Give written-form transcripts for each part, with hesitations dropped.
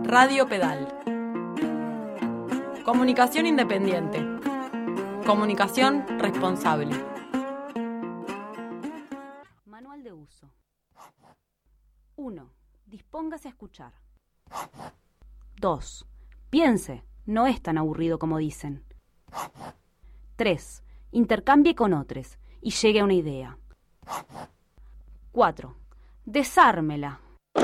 Radio Pedal. Comunicación independiente. Comunicación responsable. Manual de uso. 1. Dispóngase a escuchar. 2. Piense, no es tan aburrido como dicen. 3. Intercambie con otros y llegue a una idea. 4. Desármela.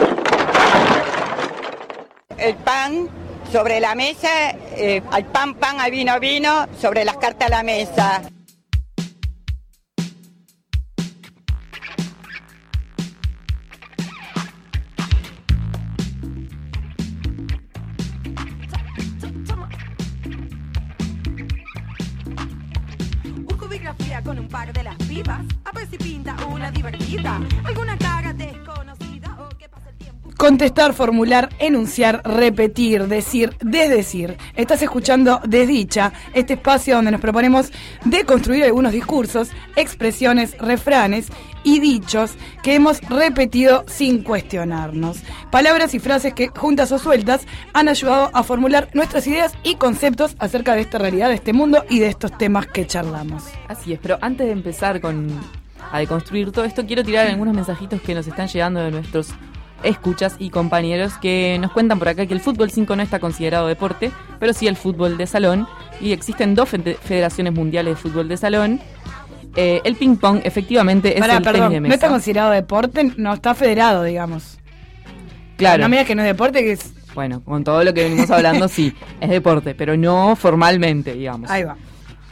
El pan sobre la mesa, al pan, al vino, vino, sobre las cartas a la mesa. Burcubigrafía con un par de las pibas, a ver si pinta una divertida, alguna cara desconocida o que pasa el tiempo. Contestar, formular, enunciar, repetir, decir, desdecir. Estás escuchando Desdicha, este espacio donde nos proponemos deconstruir algunos discursos, expresiones, refranes y dichos que hemos repetido sin cuestionarnos. Palabras y frases que, juntas o sueltas, han ayudado a formular nuestras ideas y conceptos acerca de esta realidad, de este mundo y de estos temas que charlamos. Así es, pero antes de empezar a deconstruir todo esto, quiero tirar algunos mensajitos que nos están llegando de nuestros escuchas y compañeros que nos cuentan por acá que el fútbol 5 no está considerado deporte, pero sí el fútbol de salón, y existen 2 federaciones mundiales de fútbol de salón. El ping pong efectivamente es el tenis de mesa. ¿No está considerado deporte? No, está federado, digamos. Claro. No me digas que no es deporte, que es... Bueno, con todo lo que venimos hablando, sí, es deporte, pero no formalmente, digamos. Ahí va.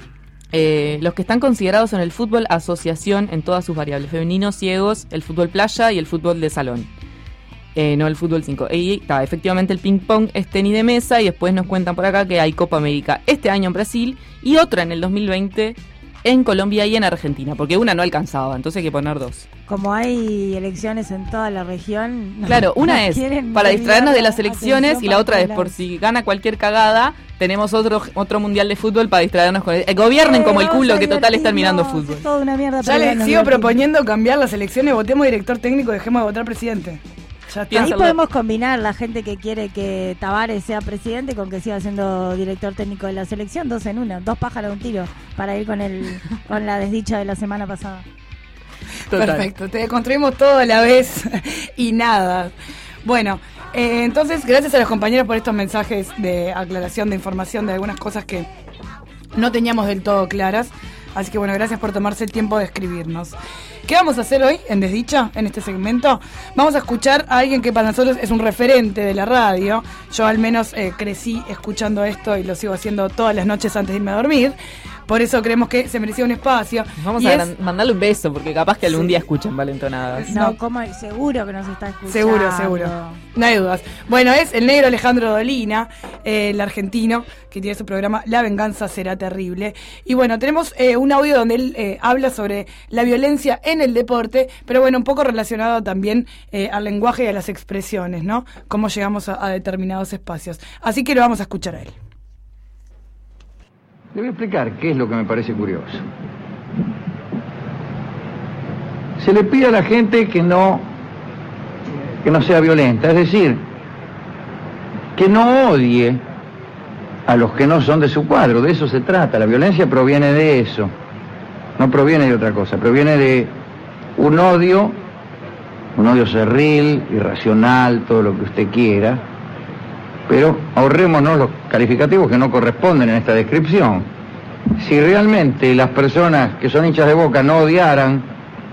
Los que están considerados son el fútbol asociación en todas sus variables, femeninos, ciegos, el fútbol playa y el fútbol de salón. No el fútbol 5. Y efectivamente el ping pong es tenis de mesa, y después nos cuentan por acá que hay Copa América este año en Brasil y otra en el 2020 en Colombia y en Argentina, porque una no alcanzaba, entonces hay que poner 2. Como hay elecciones en toda la región... Claro, una es para distraernos de las elecciones y la otra es por si gana cualquier cagada, tenemos otro mundial de fútbol para distraernos con gobiernen como el culo, que total están mirando fútbol. Es toda una mierda. Ya les sigo proponiendo cambiar las elecciones, votemos director técnico y dejemos de votar presidente. Ahí podemos combinar la gente que quiere que Tavares sea presidente con que siga siendo director técnico de la selección, 2 en 1, 2 pájaros de un tiro, para ir con la desdicha de la semana pasada. Total. Perfecto, te construimos todo a la vez y nada. Bueno, entonces gracias a los compañeros por estos mensajes de aclaración, de información de algunas cosas que no teníamos del todo claras. Así que bueno, gracias por tomarse el tiempo de escribirnos. ¿Qué vamos a hacer hoy en Desdicha, en este segmento? Vamos a escuchar a alguien que para nosotros es un referente de la radio. Yo al menos crecí escuchando esto y lo sigo haciendo todas las noches antes de irme a dormir. Por eso creemos que se merecía un espacio. Vamos a mandarle un beso, porque capaz que algún día escuchen Valentonadas. No, como seguro que nos está escuchando. Seguro. No hay dudas. Bueno, es el negro Alejandro Dolina, el argentino, que tiene su programa La Venganza Será Terrible. Y bueno, tenemos un audio donde él habla sobre la violencia en el deporte, pero bueno, un poco relacionado también al lenguaje y a las expresiones, ¿no? Cómo llegamos a determinados espacios. Así que lo vamos a escuchar a él. Le voy a explicar qué es lo que me parece curioso. Se le pide a la gente que no sea violenta, es decir, que no odie a los que no son de su cuadro. De eso se trata. La violencia proviene de eso, no proviene de otra cosa, proviene de un odio cerril, irracional, todo lo que usted quiera. Pero ahorrémonos los calificativos que no corresponden en esta descripción. Si realmente las personas que son hinchas de Boca no odiaran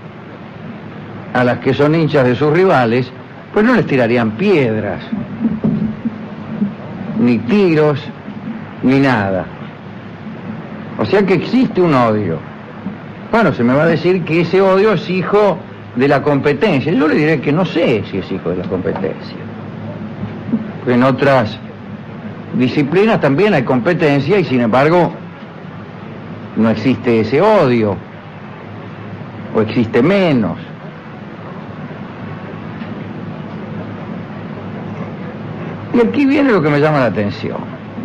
a las que son hinchas de sus rivales, pues no les tirarían piedras, ni tiros, ni nada. O sea que existe un odio. Bueno, se me va a decir que ese odio es hijo de la competencia. Yo le diré que no sé si es hijo de la competencia. En otras disciplinas también hay competencia y sin embargo no existe ese odio, o existe menos. Y aquí viene lo que me llama la atención.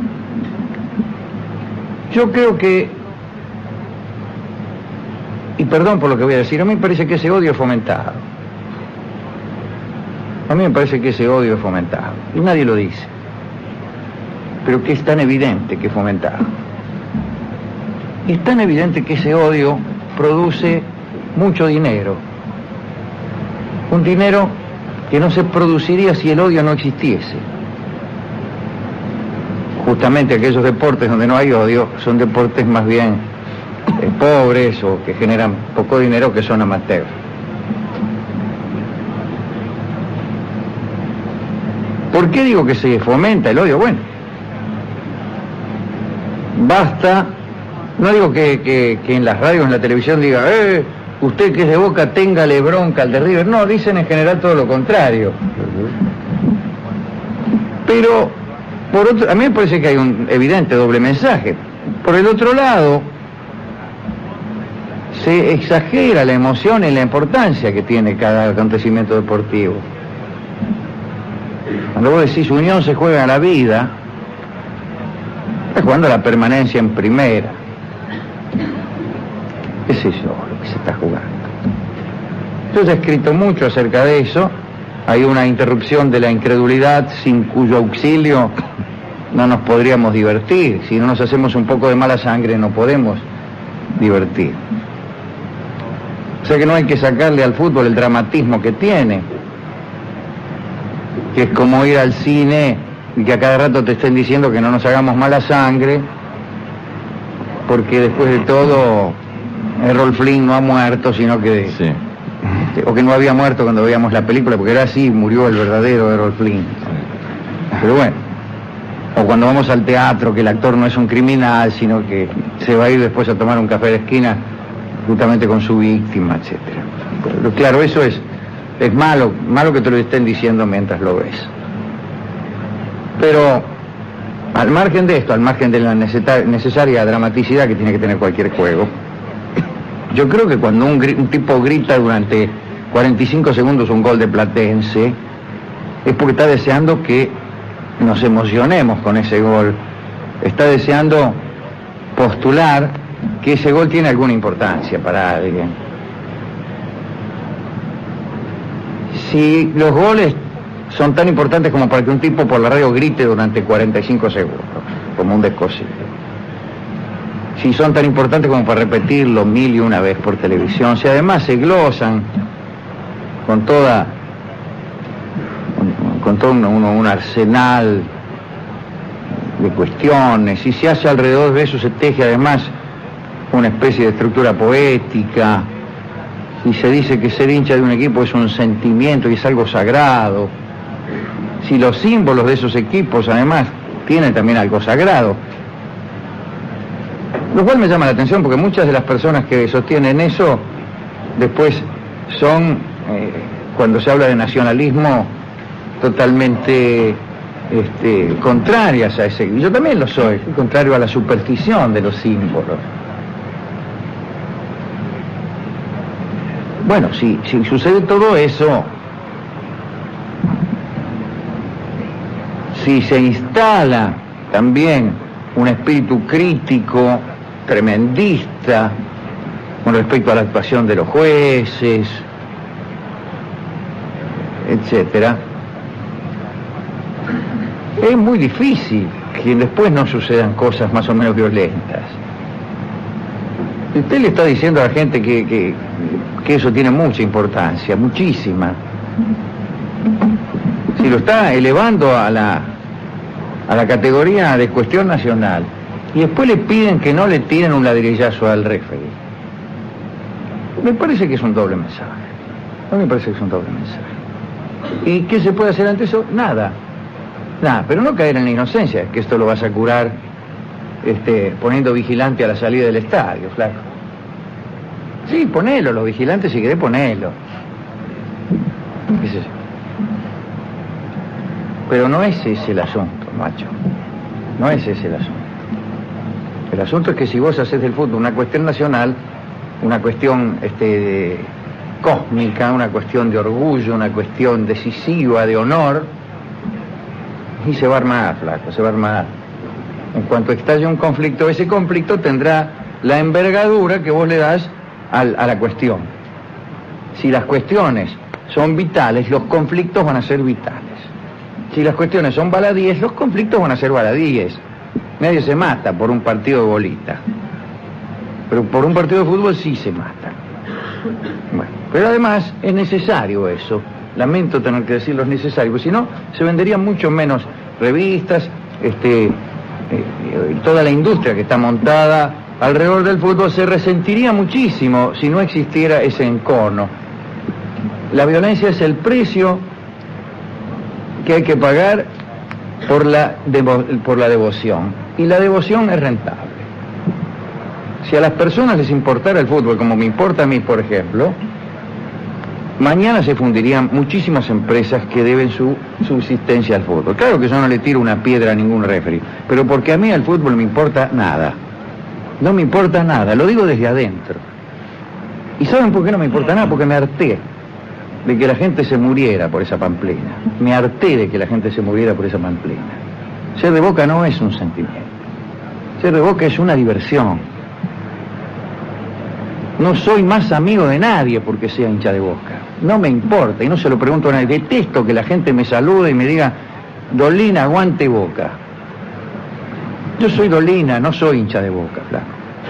Yo creo que, y perdón por lo que voy a decir, a mí me parece que ese odio es fomentado. A mí me parece que ese odio es fomentado, y nadie lo dice. pero que es tan evidente que fomentar. Es tan evidente que ese odio produce mucho dinero. Un dinero que no se produciría si el odio no existiese. Justamente aquellos deportes donde no hay odio son deportes más bien pobres o que generan poco dinero, que son amateurs. ¿Por qué digo que se fomenta el odio? Bueno, basta, no digo que en las radios, en la televisión diga, usted que es de Boca, téngale bronca al de River. No, dicen en general todo lo contrario. Pero, por otro, a mí me parece que hay un evidente doble mensaje. Por el otro lado, se exagera la emoción y la importancia que tiene cada acontecimiento deportivo. Cuando vos decís Unión se juega la vida, está jugando la permanencia en primera. ¿Qué es eso lo que se está jugando? Yo ya he escrito mucho acerca de eso. Hay una interrupción de la incredulidad sin cuyo auxilio no nos podríamos divertir. Si no nos hacemos un poco de mala sangre no podemos divertir. O sea que no hay que sacarle al fútbol el dramatismo que tiene, que es como ir al cine y que a cada rato te estén diciendo que no nos hagamos mala sangre, porque después de todo Errol Flynn no ha muerto, sino que... Sí. O que no había muerto cuando veíamos la película, porque era así, murió el verdadero Errol Flynn. Pero bueno, o cuando vamos al teatro, que el actor no es un criminal, sino que se va a ir después a tomar un café de esquina justamente con su víctima, etc. Pero claro, eso es malo que te lo estén diciendo mientras lo ves. Pero al margen de esto, al margen de la necesaria dramaticidad que tiene que tener cualquier juego, yo creo que cuando un tipo grita durante 45 segundos un gol de Platense, es porque está deseando que nos emocionemos con ese gol. Está deseando postular que ese gol tiene alguna importancia para alguien. Si los goles son tan importantes como para que un tipo por la radio grite durante 45 segundos, como un descosido, si son tan importantes como para repetirlo 1001 vez por televisión, si además se glosan con todo un arsenal de cuestiones, y se hace alrededor de eso, se teje además una especie de estructura poética, y se dice que ser hincha de un equipo es un sentimiento y es algo sagrado, si los símbolos de esos equipos además tienen también algo sagrado, lo cual me llama la atención porque muchas de las personas que sostienen eso después son, cuando se habla de nacionalismo, totalmente contrarias a ese. Yo también lo soy contrario a la superstición de los símbolos. Bueno, si sucede todo eso, si se instala también un espíritu crítico tremendista con respecto a la actuación de los jueces, etcétera, es muy difícil que después no sucedan cosas más o menos violentas. Usted le está diciendo a la gente que eso tiene mucha importancia, muchísima. Si lo está elevando a la categoría de cuestión nacional, y después le piden que no le tiren un ladrillazo al referee, me parece que es un doble mensaje. A mí me parece que es un doble mensaje. ¿Y qué se puede hacer ante eso? Nada, pero no caer en la inocencia, que esto lo vas a curar poniendo vigilante a la salida del estadio, flaco. Sí, ponelo, los vigilantes, si querés, ponelo. ¿Qué es eso? Pero no es ese el asunto, macho. No es ese el asunto. El asunto es que si vos haces del fútbol una cuestión nacional, una cuestión cósmica, una cuestión de orgullo, una cuestión decisiva, de honor, y se va a armar, flaco, se va a armar. En cuanto estalle un conflicto, ese conflicto tendrá la envergadura que vos le das a la cuestión. Si las cuestiones son vitales, los conflictos van a ser vitales. si las cuestiones son baladíes, los conflictos van a ser baladíes. Nadie se mata por un partido de bolita. Pero por un partido de fútbol sí se mata. Bueno, pero además es necesario eso. Lamento tener que decirlo, es necesario, porque si no, se venderían mucho menos revistas, toda la industria que está montada alrededor del fútbol se resentiría muchísimo si no existiera ese encono. La violencia es el precio que hay que pagar por la devoción. Y la devoción es rentable. Si a las personas les importara el fútbol, como me importa a mí, por ejemplo, mañana se fundirían muchísimas empresas que deben su subsistencia al fútbol. Claro que yo no le tiro una piedra a ningún referee, pero porque a mí el fútbol me importa nada. No me importa nada, lo digo desde adentro. ¿Y saben por qué no me importa nada? Porque me harté de que la gente se muriera por esa pamplina. Me harté de que la gente se muriera por esa pamplina. Ser de Boca no es un sentimiento. Ser de Boca es una diversión. No soy más amigo de nadie porque sea hincha de Boca. No me importa y no se lo pregunto a nadie. Detesto que la gente me salude y me diga, Dolina, aguante Boca. Yo soy Dolina, no soy hincha de Boca, flaco.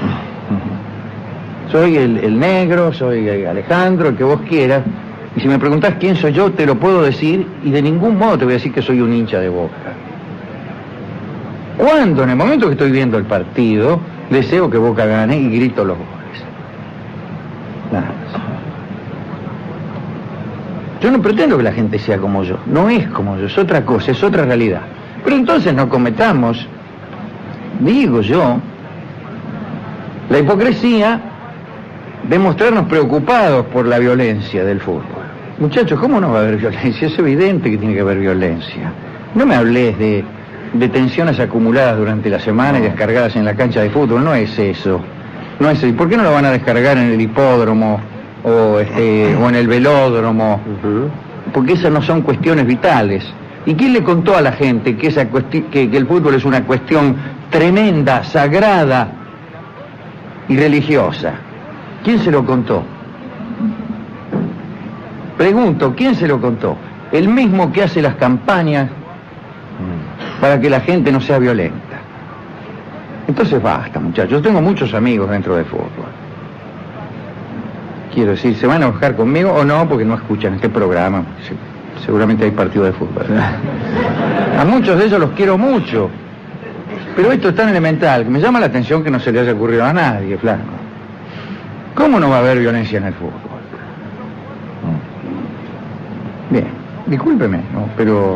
Soy el negro, soy Alejandro, el que vos quieras. Y si me preguntás quién soy yo, te lo puedo decir y de ningún modo te voy a decir que soy un hincha de Boca. Cuando en el momento que estoy viendo el partido, deseo que Boca gane y grito los goles. Nada más. Yo no pretendo que la gente sea como yo, no es como yo, es otra cosa, es otra realidad. Pero entonces no cometamos, digo yo, la hipocresía de mostrarnos preocupados por la violencia del fútbol. Muchachos, ¿cómo no va a haber violencia? Es evidente que tiene que haber violencia. No me hables de tensiones acumuladas durante la semana y descargadas en la cancha de fútbol, no es eso. No es eso. ¿Y por qué no lo van a descargar en el hipódromo o en el velódromo? Porque esas no son cuestiones vitales. ¿Y quién le contó a la gente que el fútbol es una cuestión tremenda, sagrada y religiosa? ¿Quién se lo contó? Pregunto, ¿quién se lo contó? El mismo que hace las campañas para que la gente no sea violenta. Entonces basta, muchachos. Yo tengo muchos amigos dentro del fútbol. Quiero decir, ¿se van a enojar conmigo o no? Porque no escuchan este programa. Seguramente hay partido de fútbol. A muchos de ellos los quiero mucho. Pero esto es tan elemental que me llama la atención que no se le haya ocurrido a nadie, flaco. ¿Cómo no va a haber violencia en el fútbol? Bien, discúlpeme, ¿no? Pero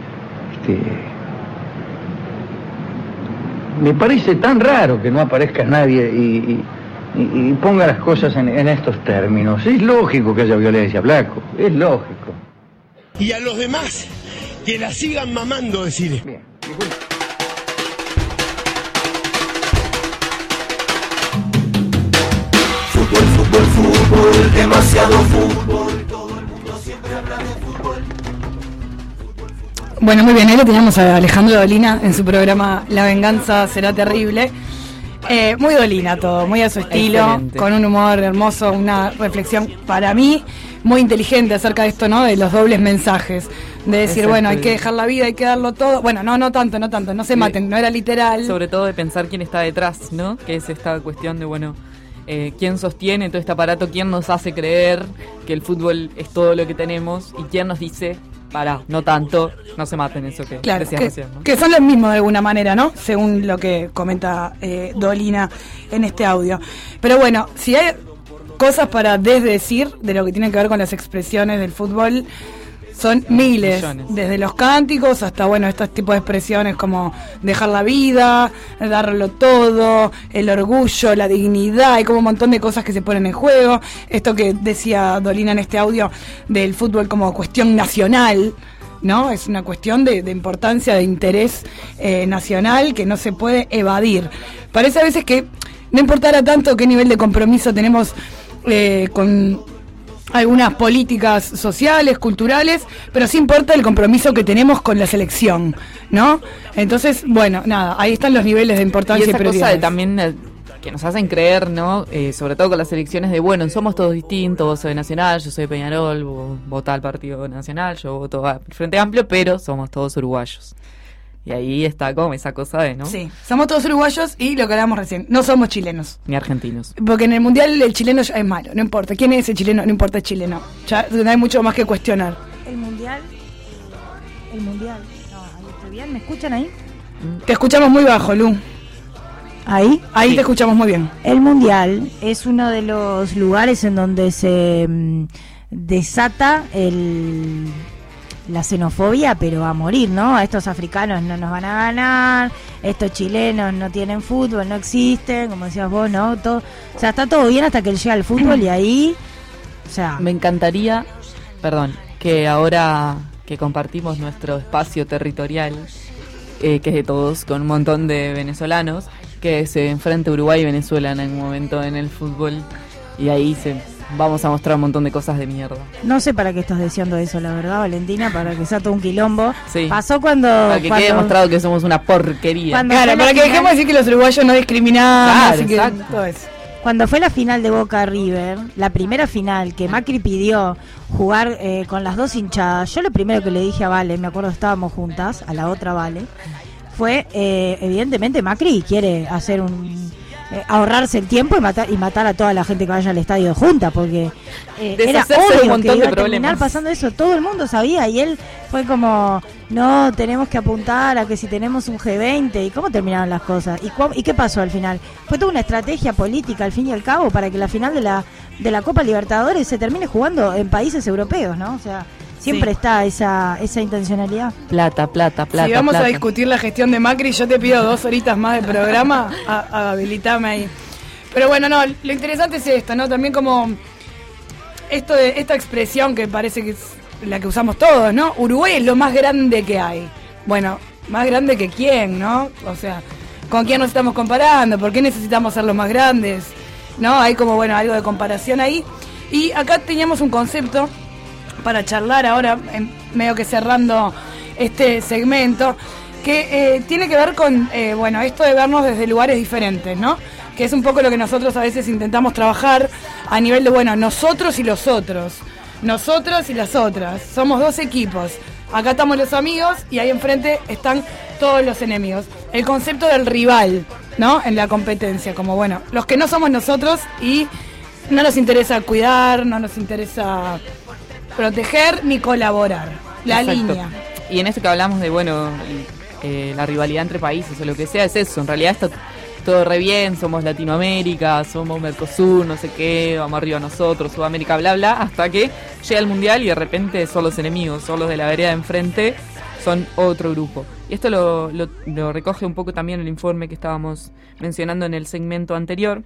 me parece tan raro que no aparezca nadie y ponga las cosas en estos términos. Es lógico que haya violencia, flaco, es lógico. Y a los demás que la sigan mamando, decirle. Bien, disculpe. Fútbol, demasiado fútbol, todo el mundo siempre habla de fútbol. Bueno, muy bien, ahí lo teníamos a Alejandro Dolina en su programa La Venganza Será Terrible. Muy Dolina todo, muy a su estilo, excelente, con un humor hermoso, una reflexión para mí muy inteligente acerca de esto, ¿no? De los dobles mensajes, de decir, exacto, bueno, hay que dejar la vida, hay que darlo todo. Bueno, no tanto, no se maten, no era literal. Sobre todo de pensar quién está detrás, ¿no? Que es esta cuestión de, bueno, quién sostiene todo este aparato, quién nos hace creer que el fútbol es todo lo que tenemos y quién nos dice, pará, no tanto, no se maten, eso que claro, decías recién, ¿no? Que son los mismos de alguna manera, ¿no? Según lo que comenta Dolina en este audio. Pero bueno, si hay cosas para desdecir de lo que tiene que ver con las expresiones del fútbol, son miles, millones. Desde los cánticos hasta, bueno, estos tipos de expresiones como dejar la vida, darlo todo, el orgullo, la dignidad, hay como un montón de cosas que se ponen en juego. Esto que decía Dolina en este audio del fútbol como cuestión nacional, ¿no? Es una cuestión de importancia, de interés nacional que no se puede evadir. Parece a veces que no importara tanto qué nivel de compromiso tenemos con algunas políticas sociales, culturales, pero sí importa el compromiso que tenemos con la selección, ¿no? Entonces, bueno, nada, ahí están los niveles de importancia y esa prioridades. cosa de también que nos hacen creer, ¿no? Sobre todo con las elecciones de, bueno, somos todos distintos, vos sos de Nacional, yo soy de Peñarol, vos votás al Partido Nacional, yo voto al Frente Amplio, pero somos todos uruguayos. Y ahí está como esa cosa de, ¿no? Sí, somos todos uruguayos y lo que hablábamos recién, no somos chilenos. Ni argentinos. Porque en el Mundial el chileno ya es malo, no importa. ¿Quién es el chileno? No importa el chileno. Ya no hay mucho más que cuestionar. El mundial. No, ahí estoy bien. ¿Me escuchan ahí? Te escuchamos muy bajo, Lu. ¿Ahí? Ahí Sí. te escuchamos muy bien. El mundial es uno de los lugares en donde se desata la xenofobia, pero a morir, ¿no? A estos africanos no nos van a ganar, estos chilenos no tienen fútbol, no existen, como decías vos, ¿no? Todo, o sea, está todo bien hasta que él llega al fútbol y ahí, o sea... Me encantaría, que ahora que compartimos nuestro espacio territorial, que es de todos, con un montón de venezolanos, que se enfrente Uruguay y Venezuela en algún momento en el fútbol, y ahí vamos a mostrar un montón de cosas de mierda. No sé para qué estás deseando eso, la verdad, Valentina, para que sea todo un quilombo. Sí. Pasó cuando... Para que quede demostrado que somos una porquería. Cuando Claro, fue la para que final- dejemos de decir que los uruguayos no discriminamos. Claro, así que exacto. todo eso. Cuando fue la final de Boca River, la primera final que Macri pidió jugar con las dos hinchadas, yo lo primero que le dije a Vale, me acuerdo estábamos juntas, a la otra Vale, fue evidentemente Macri quiere hacer ahorrarse el tiempo y matar a toda la gente que vaya al estadio junta, porque era Deshacerse de un obvio que montón iba de a terminar problemas. pasando eso, todo el mundo sabía y él fue como, no, tenemos que apuntar a que si tenemos un G20, y cómo terminaron las cosas, y qué pasó al final, fue toda una estrategia política al fin y al cabo para que la final de la Copa Libertadores se termine jugando en países europeos, ¿no? O sea, siempre está esa intencionalidad. Plata. Si vamos plata. a discutir la gestión de Macri, yo te pido 2 horitas más de programa, habilitame ahí. Pero bueno, no, lo interesante es esto, ¿no? También como esta expresión que parece que es la que usamos todos, ¿no? Uruguay es lo más grande que hay. Bueno, más grande que quién, ¿no? O sea, ¿con quién nos estamos comparando? ¿Por qué necesitamos ser los más grandes? ¿No? Hay como, bueno, algo de comparación ahí. Y acá teníamos un concepto para charlar ahora, medio que cerrando este segmento, que tiene que ver con, bueno, esto de vernos desde lugares diferentes, ¿no? Que es un poco lo que nosotros a veces intentamos trabajar a nivel de, bueno, nosotros y los otros, nosotros y las otras, somos 2 equipos, acá estamos los amigos y ahí enfrente están todos los enemigos. El concepto del rival, ¿no? En la competencia, como, bueno, los que no somos nosotros y no nos interesa cuidar, no nos interesa proteger ni colaborar. La Exacto. línea. Y en esto que hablamos de, bueno, la rivalidad entre países o lo que sea, es eso. En realidad está todo re bien, somos Latinoamérica, somos Mercosur, no sé qué, vamos arriba nosotros, Sudamérica, bla, bla, hasta que llega el Mundial y de repente son los enemigos, son los de la vereda de enfrente, son otro grupo. Y esto lo recoge un poco también el informe que estábamos mencionando en el segmento anterior,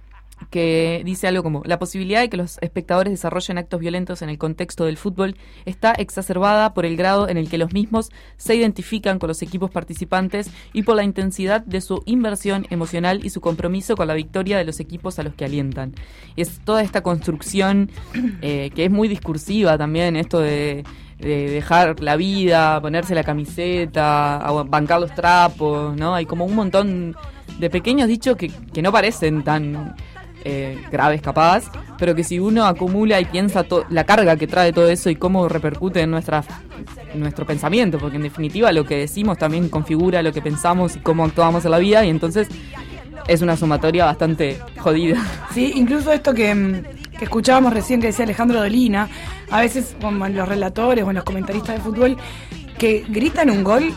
que dice algo como: la posibilidad de que los espectadores desarrollen actos violentos en el contexto del fútbol está exacerbada por el grado en el que los mismos se identifican con los equipos participantes y por la intensidad de su inversión emocional y su compromiso con la victoria de los equipos a los que alientan. Y es toda esta construcción que es muy discursiva también, esto de dejar la vida, ponerse la camiseta, bancar los trapos, ¿no? Hay como un montón de pequeños dichos que no parecen tan graves capaz, pero que si uno acumula y piensa la carga que trae todo eso y cómo repercute en nuestro pensamiento, porque en definitiva lo que decimos también configura lo que pensamos y cómo actuamos en la vida, y entonces es una sumatoria bastante jodida. Sí, incluso esto que escuchábamos recién que decía Alejandro Dolina, a veces como en los relatores o en los comentaristas de fútbol, que gritan un gol.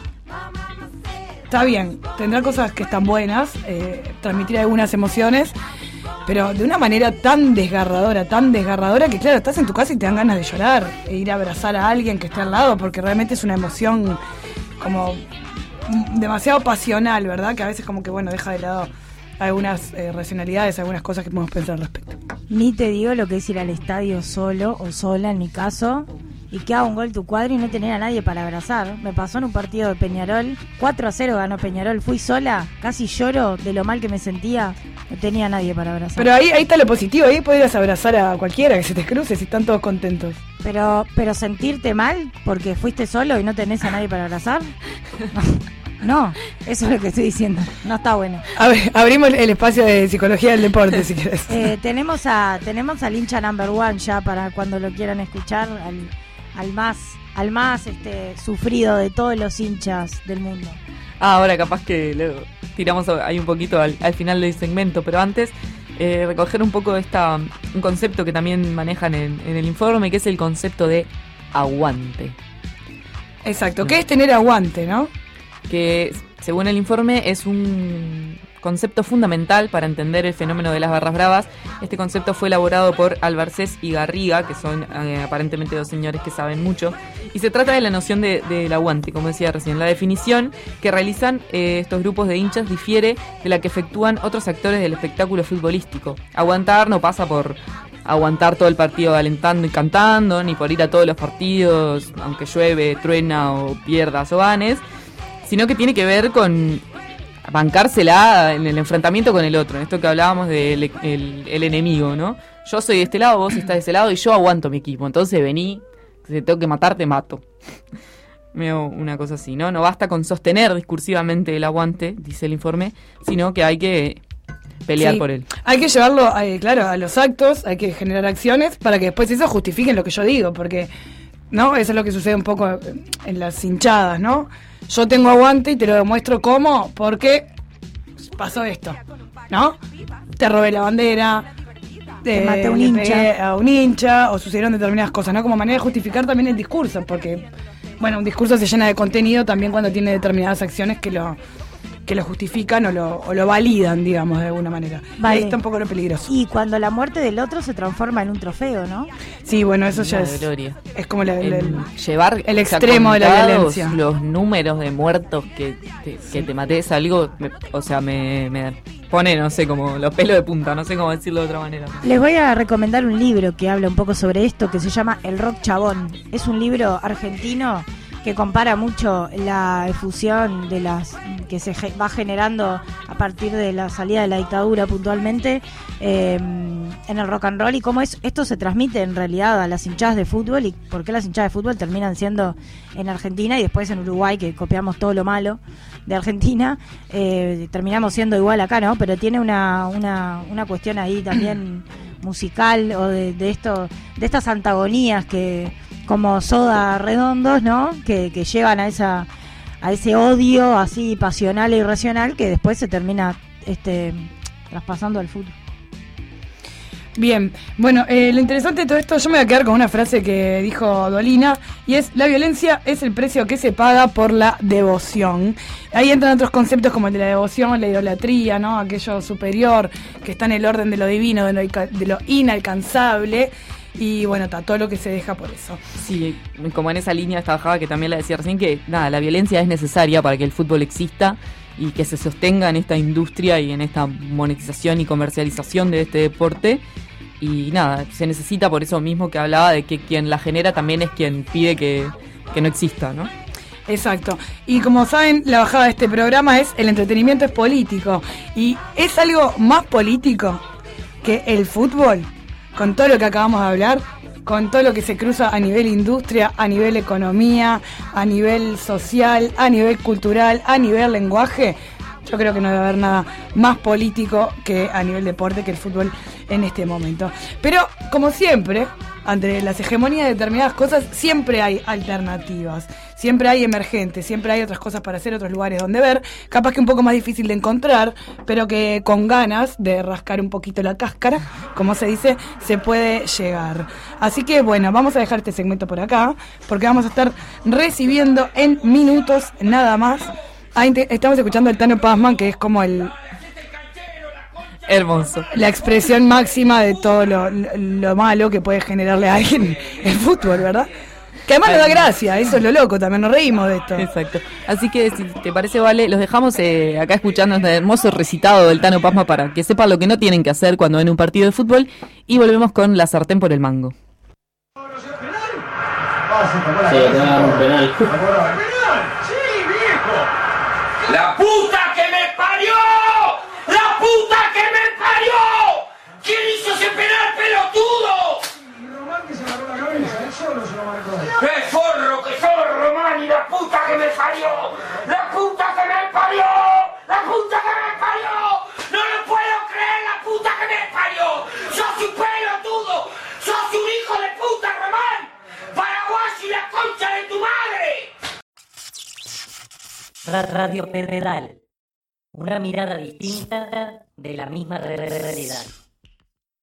Está bien, tendrá cosas que están buenas, transmitir algunas emociones, pero de una manera tan desgarradora, que claro, estás en tu casa y te dan ganas de llorar e ir a abrazar a alguien que esté al lado, porque realmente es una emoción como demasiado pasional, ¿verdad? Que a veces como que, bueno, deja de lado algunas racionalidades, algunas cosas que podemos pensar al respecto. Ni te digo lo que es ir al estadio solo o sola, en mi caso, y que haga un gol tu cuadro y no tener a nadie para abrazar. Me pasó en un partido de Peñarol, 4-0 ganó Peñarol, fui sola, casi lloro de lo mal que me sentía, no tenía a nadie para abrazar. Pero ahí está lo positivo, ahí podrías abrazar a cualquiera que se te cruce si están todos contentos. Pero sentirte mal porque fuiste solo y no tenés a nadie para abrazar. No, eso es lo que estoy diciendo. No está bueno. A ver, abrimos el espacio de psicología del deporte, si querés. Tenemos al hincha number one ya para cuando lo quieran escuchar, al más sufrido de todos los hinchas del mundo. Ahora capaz que lo tiramos ahí un poquito al final del segmento, pero antes recoger un poco un concepto que también manejan en el informe, que es el concepto de aguante. Exacto, ¿qué es tener aguante, no? Que según el informe es un concepto fundamental para entender el fenómeno de las barras bravas. Este concepto fue elaborado por Albarcés y Garriga, que son aparentemente dos señores que saben mucho, y se trata de la noción del aguante, como decía recién. La definición que realizan estos grupos de hinchas difiere de la que efectúan otros actores del espectáculo futbolístico. Aguantar no pasa por aguantar todo el partido alentando y cantando, ni por ir a todos los partidos, aunque llueve, truena o pierdas o ganes, sino que tiene que ver con bancársela en el enfrentamiento con el otro, en esto que hablábamos del el enemigo, ¿no? Yo soy de este lado, vos estás de ese lado y yo aguanto mi equipo, entonces vení, si tengo que matar, te mato. Una cosa así, ¿no? No basta con sostener discursivamente el aguante, dice el informe, sino que hay que pelear por él. Hay que llevarlo, claro, a los actos, hay que generar acciones para que después eso justifiquen lo que yo digo, porque, ¿no? Eso es lo que sucede un poco en las hinchadas, ¿no? Yo tengo aguante y te lo demuestro cómo, porque pasó esto, ¿no? Te robé la bandera, te maté a un hincha, o sucedieron determinadas cosas, ¿no? Como manera de justificar también el discurso, porque, bueno, un discurso se llena de contenido también cuando tiene determinadas acciones que lo justifican o lo validan, digamos, de alguna manera. Vale. Ahí está un poco lo peligroso. Y cuando la muerte del otro se transforma en un trofeo, ¿no? Sí, bueno, eso ya es gloria. Es como llevar el extremo de la violencia. Los números de muertos que te mates algo, me pone, no sé, como los pelos de punta, no sé cómo decirlo de otra manera. Les voy a recomendar un libro que habla un poco sobre esto, que se llama El Rock Chabón. Es un libro argentino que compara mucho la efusión de las que se va generando a partir de la salida de la dictadura puntualmente en el rock and roll y cómo esto se transmite en realidad a las hinchadas de fútbol y por qué las hinchadas de fútbol terminan siendo en Argentina y después en Uruguay, que copiamos todo lo malo de Argentina, terminamos siendo igual acá, ¿no? Pero tiene una cuestión ahí también musical o de estas antagonías que como Soda Redondos, ¿no? Que llevan a ese odio así pasional e irracional que después se termina traspasando al fútbol. Bien, bueno, lo interesante de todo esto, yo me voy a quedar con una frase que dijo Dolina, y es: la violencia es el precio que se paga por la devoción. Ahí entran otros conceptos como el de la devoción, la idolatría, ¿no? Aquello superior que está en el orden de lo divino, de lo inalcanzable. Y bueno, está todo lo que se deja por eso. Sí, como en esa línea estaba que también la decía recién, que nada, la violencia es necesaria para que el fútbol exista y que se sostenga en esta industria y en esta monetización y comercialización de este deporte. Y nada, se necesita por eso mismo que hablaba de que quien la genera también es quien pide que no exista, ¿no? Exacto. Y como saben, la bajada de este programa es: el entretenimiento es político. Y es algo más político que el fútbol. Con todo lo que acabamos de hablar, con todo lo que se cruza a nivel industria, a nivel economía, a nivel social, a nivel cultural, a nivel lenguaje, yo creo que no debe haber nada más político que a nivel deporte que el fútbol en este momento. Pero, como siempre, ante las hegemonías de determinadas cosas, siempre hay alternativas, siempre hay emergentes, siempre hay otras cosas para hacer, otros lugares donde ver, capaz que un poco más difícil de encontrar, pero que con ganas de rascar un poquito la cáscara, como se dice, se puede llegar. Así que bueno, vamos a dejar este segmento por acá, porque vamos a estar recibiendo en minutos nada más. Estamos escuchando al Tano Pazman, que es como hermoso, la expresión máxima de todo lo malo que puede generarle a alguien el fútbol, ¿verdad? Que además nos da gracia, eso es lo loco, también nos reímos de esto. Exacto. Así que si te parece, Vale, los dejamos acá escuchando este hermoso recitado del Tano Pazman para que sepan lo que no tienen que hacer cuando ven un partido de fútbol, y volvemos con la sartén por el mango. Sí, te van a dar un penal. ¡La puta que me parió! ¡La puta que me parió! ¿Quién hizo ese penal, pelotudo? Román, que se agarró la cabeza, él solo se lo marcó. ¡Qué forro que sos, Román! ¡Y la puta que me parió! ¡La puta que me Radio Pedal. Una mirada distinta de la misma realidad.